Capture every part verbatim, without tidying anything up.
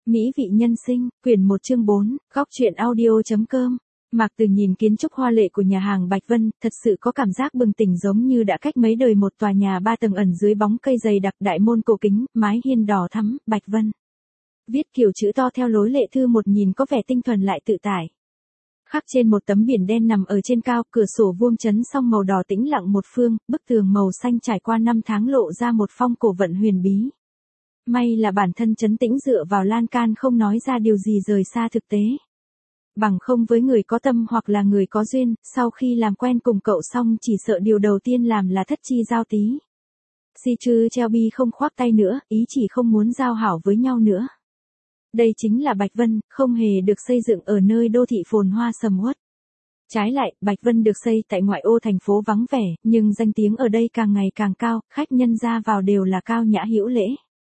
Mỹ vị nhân sinh, quyển một chương bốn, góc truyện audio.com. Mạc Từ nhìn kiến trúc hoa lệ của nhà hàng Bạch Vân, thật sự có cảm giác bừng tỉnh giống như đã cách mấy đời một tòa nhà ba tầng ẩn dưới bóng cây dày đặc, đại môn cổ kính, mái hiên đỏ thắm, Bạch Vân. Viết kiểu chữ to theo lối lệ thư một nhìn có vẻ tinh thuần lại tự tại. Khắc trên một tấm biển đen nằm ở trên cao, cửa sổ vuông chấn song màu đỏ tĩnh lặng một phương, bức tường màu xanh trải qua năm tháng lộ ra một phong cổ vận huyền bí. May là bản thân trấn tĩnh dựa vào lan can không nói ra điều gì rời xa thực tế. Bằng không với người có tâm hoặc là người có duyên, sau khi làm quen cùng cậu xong chỉ sợ điều đầu tiên làm là thất chi giao tí. Si chư treo bi không khoác tay nữa, ý chỉ không muốn giao hảo với nhau nữa. Đây chính là Bạch Vân, không hề được xây dựng ở nơi đô thị phồn hoa sầm uất. Trái lại, Bạch Vân được xây tại ngoại ô thành phố vắng vẻ, nhưng danh tiếng ở đây càng ngày càng cao, khách nhân ra vào đều là cao nhã hữu lễ.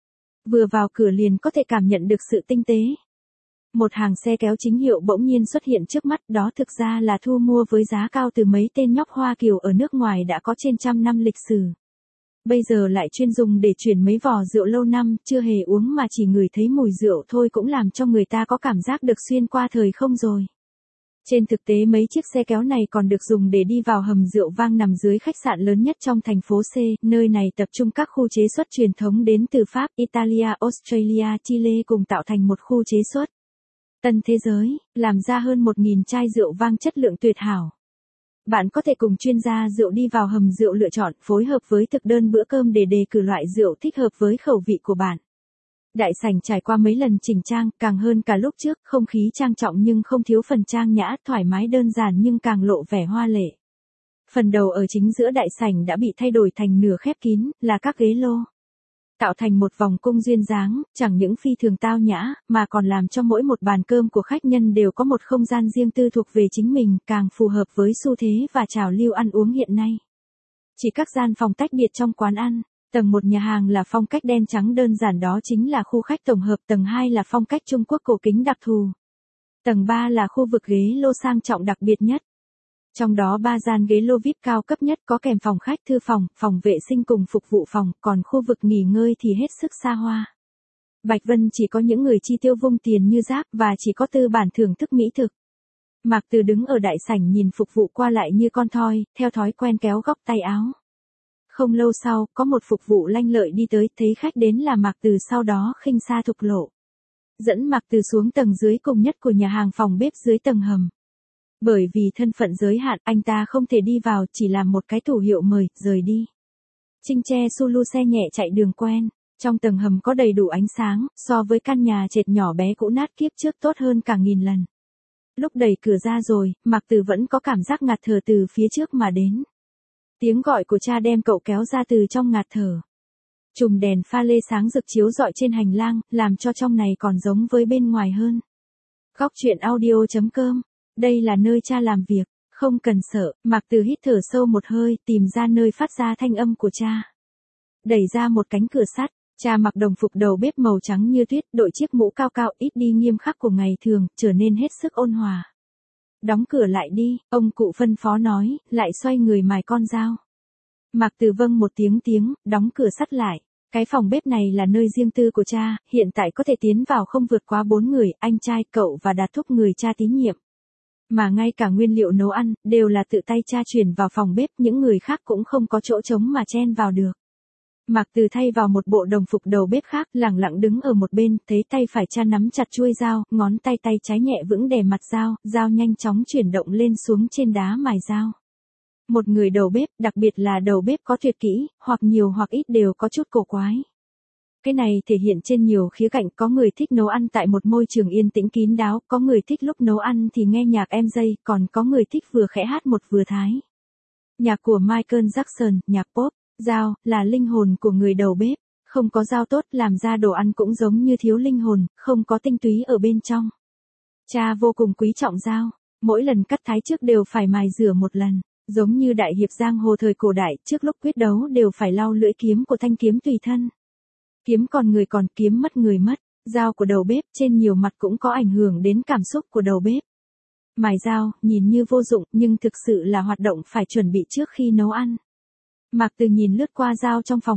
Vừa vào cửa liền có thể cảm nhận được sự tinh tế. Một hàng xe kéo chính hiệu bỗng nhiên xuất hiện trước mắt, đó thực ra là thu mua với giá cao từ mấy tên nhóc Hoa Kiều ở nước ngoài đã có trên trăm năm lịch sử. Bây giờ lại chuyên dùng để chuyển mấy vò rượu lâu năm, chưa hề uống mà chỉ ngửi thấy mùi rượu thôi cũng làm cho người ta có cảm giác được xuyên qua thời không rồi. Trên thực tế mấy chiếc xe kéo này còn được dùng để đi vào hầm rượu vang nằm dưới khách sạn lớn nhất trong thành phố C, nơi này tập trung các khu chế xuất truyền thống đến từ Pháp, Italia, Australia, Chile cùng tạo thành một khu chế xuất tân thế giới, làm ra hơn một nghìn chai rượu vang chất lượng tuyệt hảo. Bạn có thể cùng chuyên gia rượu đi vào hầm rượu lựa chọn, phối hợp với thực đơn bữa cơm để đề cử loại rượu thích hợp với khẩu vị của bạn. Đại sảnh trải qua mấy lần chỉnh trang, càng hơn cả lúc trước, không khí trang trọng nhưng không thiếu phần trang nhã, thoải mái đơn giản nhưng càng lộ vẻ hoa lệ. Phần đầu ở chính giữa đại sảnh đã bị thay đổi thành nửa khép kín, là các ghế lô. Tạo thành một vòng cung duyên dáng, chẳng những phi thường tao nhã, mà còn làm cho mỗi một bàn cơm của khách nhân đều có một không gian riêng tư thuộc về chính mình, càng phù hợp với xu thế và trào lưu ăn uống hiện nay. Chỉ các gian phòng tách biệt trong quán ăn. Tầng một nhà hàng là phong cách đen trắng đơn giản, đó chính là khu khách tổng hợp. Tầng hai là phong cách Trung Quốc cổ kính đặc thù. Tầng ba là khu vực ghế lô sang trọng đặc biệt nhất. Trong đó ba gian ghế lô vi ai pi cao cấp nhất có kèm phòng khách, thư phòng, phòng vệ sinh cùng phục vụ phòng, còn khu vực nghỉ ngơi thì hết sức xa hoa. Bạch Vân chỉ có những người chi tiêu vung tiền như rác và chỉ có tư bản thưởng thức mỹ thực. Mạc Từ đứng ở đại sảnh nhìn phục vụ qua lại như con thoi, theo thói quen kéo góc tay áo. Không lâu sau, có một phục vụ lanh lợi đi tới, thấy khách đến là Mạc Từ, sau đó khinh xa thục lộ. Dẫn Mạc Từ xuống tầng dưới cùng nhất của nhà hàng, phòng bếp dưới tầng hầm. Bởi vì thân phận giới hạn, anh ta không thể đi vào, chỉ làm một cái thủ hiệu mời, rời đi. Chinh che su lu xe nhẹ chạy đường quen. Trong tầng hầm có đầy đủ ánh sáng, so với căn nhà trệt nhỏ bé cũ nát kiếp trước tốt hơn cả nghìn lần. Lúc đẩy cửa ra rồi, Mạc Từ vẫn có cảm giác ngạt thở từ phía trước mà đến. Tiếng gọi của cha đem cậu kéo ra từ trong ngạt thở. Chùm đèn pha lê sáng rực chiếu rọi trên hành lang, làm cho trong này còn giống với bên ngoài hơn. Góc truyện audio.com. Đây là nơi cha làm việc, không cần sợ. Mạc Từ hít thở sâu một hơi, tìm ra nơi phát ra thanh âm của cha. Đẩy ra một cánh cửa sắt, cha mặc đồng phục đầu bếp màu trắng như tuyết, đội chiếc mũ cao cao ít đi nghiêm khắc của ngày thường, trở nên hết sức ôn hòa. Đóng cửa lại đi, ông cụ phân phó nói, lại xoay người mài con dao. Mạc Từ vâng một tiếng tiếng, đóng cửa sắt lại. Cái phòng bếp này là nơi riêng tư của cha, hiện tại có thể tiến vào không vượt quá bốn người, anh trai, cậu và Đạt Thúc người cha tín nhiệm. Mà ngay cả nguyên liệu nấu ăn, đều là tự tay cha chuyển vào phòng bếp, những người khác cũng không có chỗ trống mà chen vào được. Mạc Từ thay vào một bộ đồng phục đầu bếp khác, lẳng lặng đứng ở một bên, thấy tay phải cha nắm chặt chuôi dao, ngón tay tay trái nhẹ vững đè mặt dao, dao nhanh chóng chuyển động lên xuống trên đá mài dao. Một người đầu bếp, đặc biệt là đầu bếp có tuyệt kỹ, hoặc nhiều hoặc ít đều có chút cổ quái. Cái này thể hiện trên nhiều khía cạnh, có người thích nấu ăn tại một môi trường yên tĩnh kín đáo, có người thích lúc nấu ăn thì nghe nhạc em gi, còn có người thích vừa khẽ hát một vừa thái. Nhạc của Michael Jackson, nhạc pop. Dao, là linh hồn của người đầu bếp. Không có dao tốt, làm ra đồ ăn cũng giống như thiếu linh hồn, không có tinh túy ở bên trong. Cha vô cùng quý trọng dao. Mỗi lần cắt thái trước đều phải mài rửa một lần. Giống như đại hiệp giang hồ thời cổ đại, trước lúc quyết đấu đều phải lau lưỡi kiếm của thanh kiếm tùy thân. Kiếm còn người còn, kiếm mất người mất. Dao của đầu bếp trên nhiều mặt cũng có ảnh hưởng đến cảm xúc của đầu bếp. Mài dao, nhìn như vô dụng, nhưng thực sự là hoạt động phải chuẩn bị trước khi nấu ăn. Mạc Từ nhìn lướt qua dao trong phòng bếp,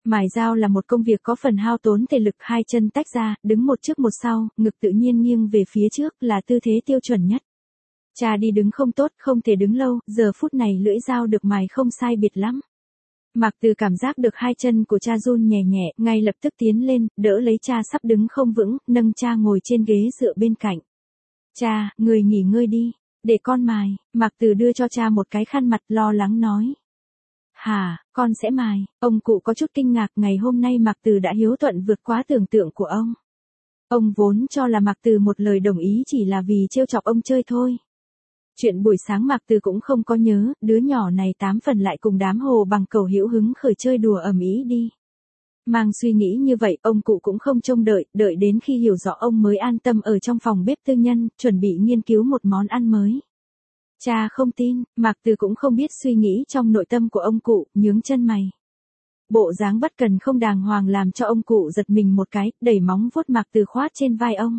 Mài dao là một công việc có phần hao tốn thể lực, hai chân tách ra, đứng một trước một sau, ngực tự nhiên nghiêng về phía trước là tư thế tiêu chuẩn nhất. Cha đi đứng không tốt, không thể đứng lâu, giờ phút này lưỡi dao được mài không sai biệt lắm. Mạc Từ cảm giác được hai chân của cha run nhẹ nhẹ, ngay lập tức tiến lên, đỡ lấy cha sắp đứng không vững, nâng cha ngồi trên ghế dựa bên cạnh. Cha, người nghỉ ngơi đi, để con mài. Mạc Từ đưa cho cha một cái khăn mặt, lo lắng nói. Hả, con sẽ mài. Ông cụ có chút kinh ngạc, ngày hôm nay Mạc Từ đã hiếu thuận vượt quá tưởng tượng của ông. Ông vốn cho là Mạc Từ một lời đồng ý chỉ là vì trêu chọc ông chơi thôi. Chuyện buổi sáng Mạc Từ cũng không có nhớ, đứa nhỏ này tám phần lại cùng đám hồ bằng cầu hữu hứng khởi chơi đùa ầm ĩ đi. Mang suy nghĩ như vậy, ông cụ cũng không trông đợi, đợi đến khi hiểu rõ ông mới an tâm ở trong phòng bếp tư nhân, chuẩn bị nghiên cứu một món ăn mới. Cha không tin, Mạc Từ cũng không biết suy nghĩ trong nội tâm của ông cụ, nhướng chân mày. Bộ dáng bất cần không đàng hoàng làm cho ông cụ giật mình một cái, đẩy móng vuốt Mạc Từ khoát trên vai ông.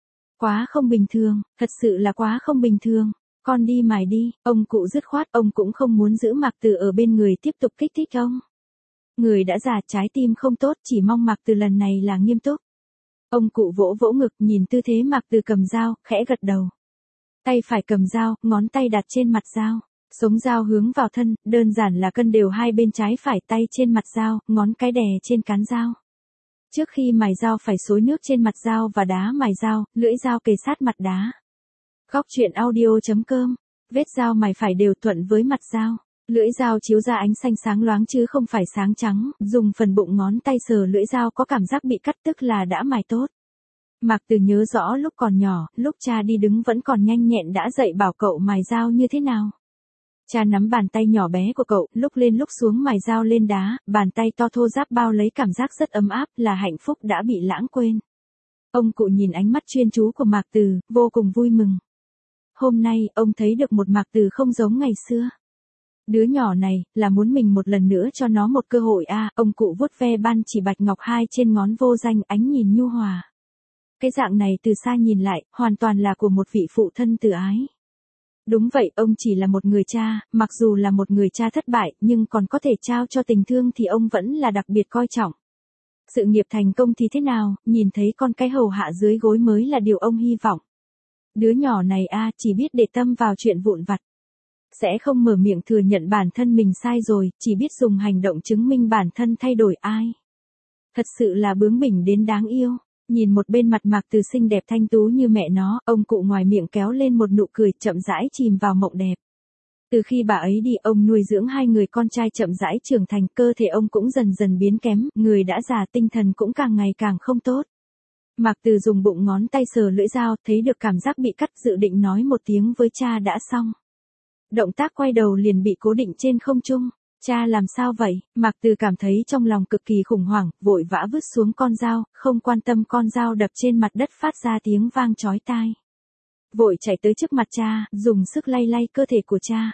Quá không bình thường, thật sự là quá không bình thường. Con đi mài đi, ông cụ dứt khoát, ông cũng không muốn giữ Mạc Từ ở bên người tiếp tục kích thích ông. Người đã già, trái tim không tốt, chỉ mong Mạc Từ lần này là nghiêm túc. Ông cụ vỗ vỗ ngực, nhìn tư thế Mạc Từ cầm dao, khẽ gật đầu. Tay phải cầm dao, ngón tay đặt trên mặt dao. Sống dao hướng vào thân, đơn giản là cân đều hai bên trái phải, tay trên mặt dao, ngón cái đè trên cán dao. Trước khi mài dao phải xối nước trên mặt dao và đá mài dao, lưỡi dao kề sát mặt đá. Góc truyện audio chấm com, vết dao mài phải đều thuận với mặt dao. Lưỡi dao chiếu ra ánh xanh sáng loáng chứ không phải sáng trắng, dùng phần bụng ngón tay sờ lưỡi dao có cảm giác bị cắt tức là đã mài tốt. Mạc Từ nhớ rõ lúc còn nhỏ, lúc cha đi đứng vẫn còn nhanh nhẹn đã dạy bảo cậu mài dao như thế nào. Cha nắm bàn tay nhỏ bé của cậu, lúc lên lúc xuống mài dao lên đá, bàn tay to thô ráp bao lấy cảm giác rất ấm áp, là hạnh phúc đã bị lãng quên. Ông cụ nhìn ánh mắt chuyên chú của Mạc Từ, vô cùng vui mừng. Hôm nay, ông thấy được một Mạc Từ không giống ngày xưa. Đứa nhỏ này, là muốn mình một lần nữa cho nó một cơ hội a. À, ông cụ vuốt ve ban chỉ bạch ngọc hai trên ngón vô danh, ánh nhìn nhu hòa. Cái dạng này từ xa nhìn lại, hoàn toàn là của một vị phụ thân từ ái. Đúng vậy, ông chỉ là một người cha, mặc dù là một người cha thất bại, nhưng còn có thể trao cho tình thương thì ông vẫn là đặc biệt coi trọng. Sự nghiệp thành công thì thế nào, nhìn thấy con cái hầu hạ dưới gối mới là điều ông hy vọng. Đứa nhỏ này a, à, chỉ biết để tâm vào chuyện vụn vặt. Sẽ không mở miệng thừa nhận bản thân mình sai rồi, chỉ biết dùng hành động chứng minh bản thân thay đổi ai. Thật sự là bướng bỉnh đến đáng yêu. Nhìn một bên mặt Mạc Từ xinh đẹp thanh tú như mẹ nó, ông cụ ngoài miệng kéo lên một nụ cười, chậm rãi chìm vào mộng đẹp. Từ khi bà ấy đi, ông nuôi dưỡng hai người con trai chậm rãi trưởng thành, cơ thể ông cũng dần dần biến kém, người đã già tinh thần cũng càng ngày càng không tốt. Mạc Từ dùng bụng ngón tay sờ lưỡi dao, thấy được cảm giác bị cắt, dự định nói một tiếng với cha đã xong. Động tác quay đầu liền bị cố định trên không trung. Cha làm sao vậy? Mạc Từ cảm thấy trong lòng cực kỳ khủng hoảng, vội vã vứt xuống con dao, không quan tâm con dao đập trên mặt đất phát ra tiếng vang chói tai. Vội chạy tới trước mặt cha, dùng sức lay lay cơ thể của cha.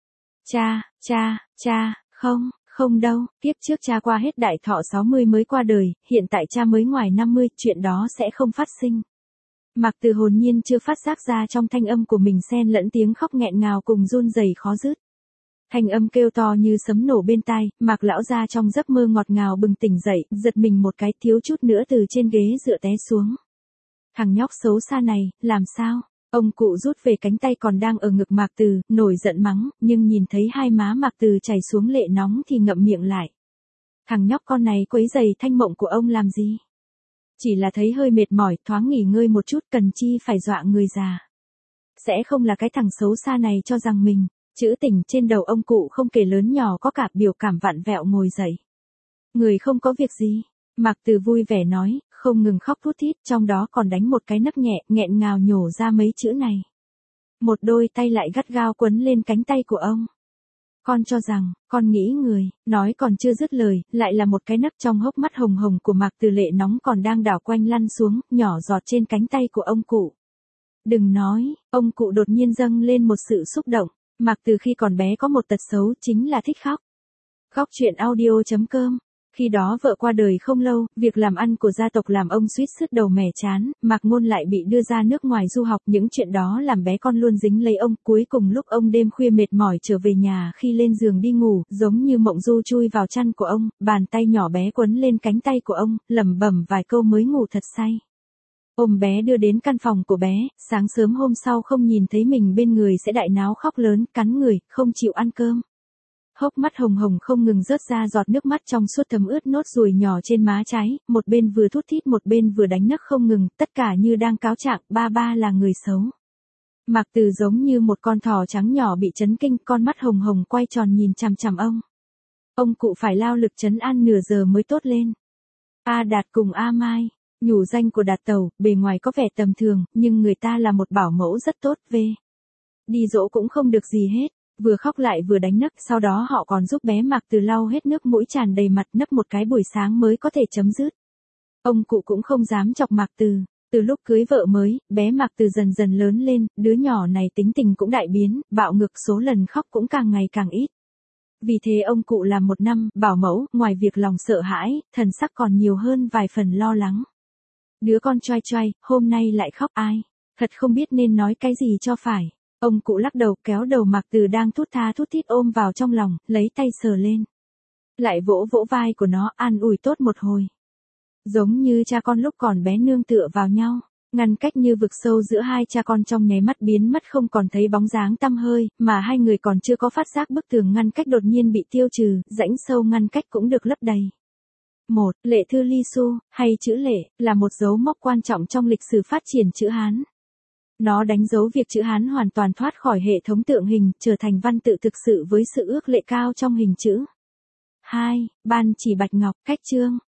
Cha, cha, cha, không, không đâu, tiếp trước cha qua hết đại thọ sáu mươi mới qua đời, hiện tại cha mới ngoài năm mươi, chuyện đó sẽ không phát sinh. Mạc Từ hồn nhiên chưa phát giác ra trong thanh âm của mình xen lẫn tiếng khóc nghẹn ngào cùng run rẩy khó dứt. Thanh âm kêu to như sấm nổ bên tai, Mạc lão gia trong giấc mơ ngọt ngào bừng tỉnh dậy, giật mình một cái, thiếu chút nữa từ trên ghế dựa té xuống. Thằng nhóc xấu xa này, làm sao? Ông cụ rút về cánh tay còn đang ở ngực Mạc Từ, nổi giận mắng, nhưng nhìn thấy hai má Mạc Từ chảy xuống lệ nóng thì ngậm miệng lại. Thằng nhóc con này quấy rầy thanh mộng của ông làm gì? Chỉ là thấy hơi mệt mỏi, thoáng nghỉ ngơi một chút, cần chi phải dọa người già. Sẽ không là cái thằng xấu xa này cho rằng mình. Chữ tình trên đầu ông cụ không kể lớn nhỏ có cả, biểu cảm vặn vẹo ngồi dậy. Người không có việc gì. Mạc Từ vui vẻ nói, không ngừng khóc thút thít, trong đó còn đánh một cái nấc nhẹ, nghẹn ngào nhổ ra mấy chữ này. Một đôi tay lại gắt gao quấn lên cánh tay của ông. Con cho rằng, con nghĩ người, nói còn chưa dứt lời, lại là một cái nấc trong hốc mắt hồng hồng của Mạc Từ, lệ nóng còn đang đảo quanh lăn xuống, nhỏ giọt trên cánh tay của ông cụ. Đừng nói, ông cụ đột nhiên dâng lên một sự xúc động. Mạc Từ khi còn bé có một tật xấu chính là thích khóc. Góc truyện audio chấm com Khi đó vợ qua đời không lâu, việc làm ăn của gia tộc làm ông suýt sứt đầu mẻ chán, Mạc Ngôn lại bị đưa ra nước ngoài du học, những chuyện đó làm bé con luôn dính lấy ông, cuối cùng lúc ông đêm khuya mệt mỏi trở về nhà khi lên giường đi ngủ, giống như mộng du chui vào chăn của ông, bàn tay nhỏ bé quấn lên cánh tay của ông, lẩm bẩm vài câu mới ngủ thật say. Ôm bé đưa đến căn phòng của bé, sáng sớm hôm sau không nhìn thấy mình bên người sẽ đại náo khóc lớn, cắn người, không chịu ăn cơm. Hốc mắt hồng hồng không ngừng rớt ra giọt nước mắt trong suốt thấm ướt nốt ruồi nhỏ trên má trái, một bên vừa thút thít một bên vừa đánh nấc không ngừng, tất cả như đang cáo trạng, ba ba là người xấu. Mạc Từ giống như một con thỏ trắng nhỏ bị chấn kinh, con mắt hồng hồng quay tròn nhìn chằm chằm ông. Ông cụ phải lao lực trấn an nửa giờ mới tốt lên. A Đạt cùng A Mai, nhủ danh của Đạt Tẩu, bề ngoài có vẻ tầm thường, nhưng người ta là một bảo mẫu rất tốt về. Đi dỗ cũng không được gì hết. Vừa khóc lại vừa đánh nấc, sau đó họ còn giúp bé Mạc Từ lau hết nước mũi tràn đầy mặt, nấc một cái buổi sáng mới có thể chấm dứt. Ông cụ cũng không dám chọc Mạc Từ. Từ lúc cưới vợ mới, bé Mạc Từ dần dần lớn lên, đứa nhỏ này tính tình cũng đại biến, bạo ngược, số lần khóc cũng càng ngày càng ít. Vì thế ông cụ làm một năm bảo mẫu, ngoài việc lòng sợ hãi, thần sắc còn nhiều hơn vài phần lo lắng. Đứa con choai choai, hôm nay lại khóc ai? Thật không biết nên nói cái gì cho phải. Ông cụ lắc đầu, kéo đầu Mạc Từ đang thút tha thút thít ôm vào trong lòng, lấy tay sờ lên. Lại vỗ vỗ vai của nó, an ủi tốt một hồi. Giống như cha con lúc còn bé nương tựa vào nhau, ngăn cách như vực sâu giữa hai cha con trong nháy mắt biến mất không còn thấy bóng dáng tăm hơi, mà hai người còn chưa có phát giác bức tường ngăn cách đột nhiên bị tiêu trừ, rãnh sâu ngăn cách cũng được lấp đầy. Một, Lệ thư Ly Su, hay chữ Lệ, là một dấu mốc quan trọng trong lịch sử phát triển chữ Hán. Nó đánh dấu việc chữ Hán hoàn toàn thoát khỏi hệ thống tượng hình, trở thành văn tự thực sự với sự ước lệ cao trong hình chữ. Hai, Ban chỉ bạch ngọc, cách chương.